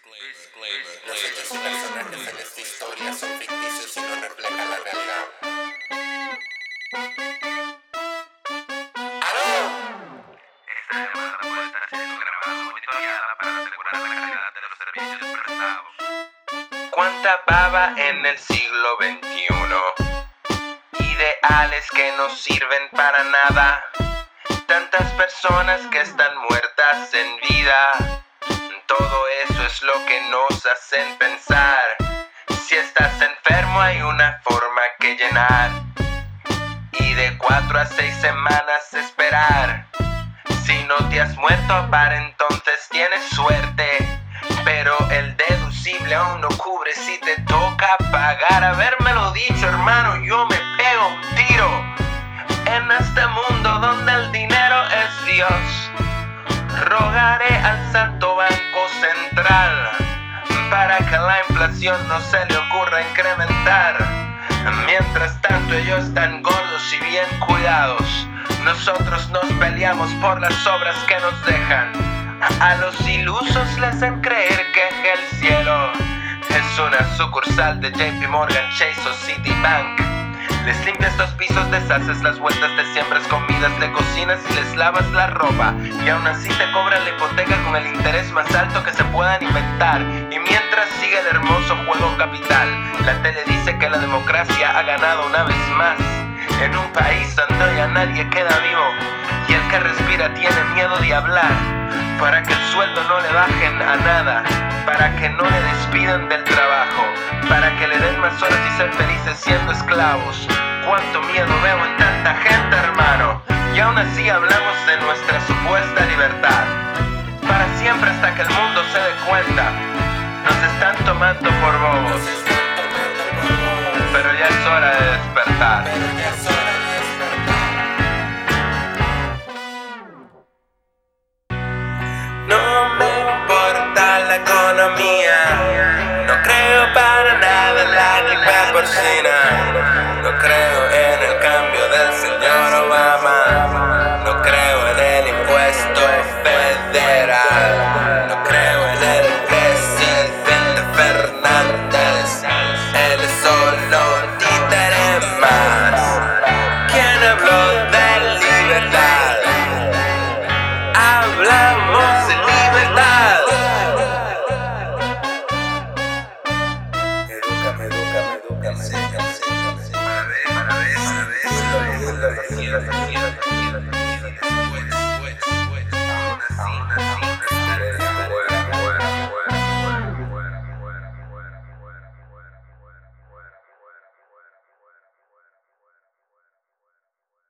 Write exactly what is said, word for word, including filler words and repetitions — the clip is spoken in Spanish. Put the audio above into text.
Los hechos y personajes en esta historia son ficticios y no reflejan la realidad. Esta llamada puede estar siendo grabada o monitoreada para asegurar la calidad de los servicios prestados. ¿Cuánta baba en el siglo veintiuno? Ideales que no sirven para nada. Tantas personas que están muertas en vida. Todo eso es lo que nos hacen pensar. Si estás enfermo hay una forma que llenar. Y de cuatro a seis semanas esperar. Si no te has muerto para entonces tienes suerte. Pero el deducible aún no cubre si te toca pagar. Habérmelo dicho, hermano, yo me pego un tiro. En este mundo donde el dinero es Dios, rogaré al Santo Banco Central para que la inflación no se le ocurra incrementar. Mientras tanto ellos están gordos y bien cuidados. Nosotros nos peleamos por las obras que nos dejan. A los ilusos les hacen creer que el cielo es una sucursal de J P Morgan, Chase o Citibank. Les limpias los pisos, deshaces las vueltas, te siembras comidas, le cocinas y les lavas la ropa. Y aún así te cobran la hipoteca con el interés más alto que se puedan inventar. Y mientras sigue el hermoso juego capital, la tele dice que la democracia ha ganado una vez más. En un país donde ya nadie queda vivo y el que respira tiene miedo de hablar. Para que el sueldo no le bajen a nada, para que no le despidan del trabajo, para que le den más horas y ser felices siendo esclavos. Cuánto miedo veo en tanta gente, hermano, y aún así hablamos de nuestra supuesta libertad. Para siempre hasta que el mundo se dé cuenta, nos están tomando por bobos, pero ya es hora de despertar. No me importa la economía, no creo para nada en la gripe porcina, no creo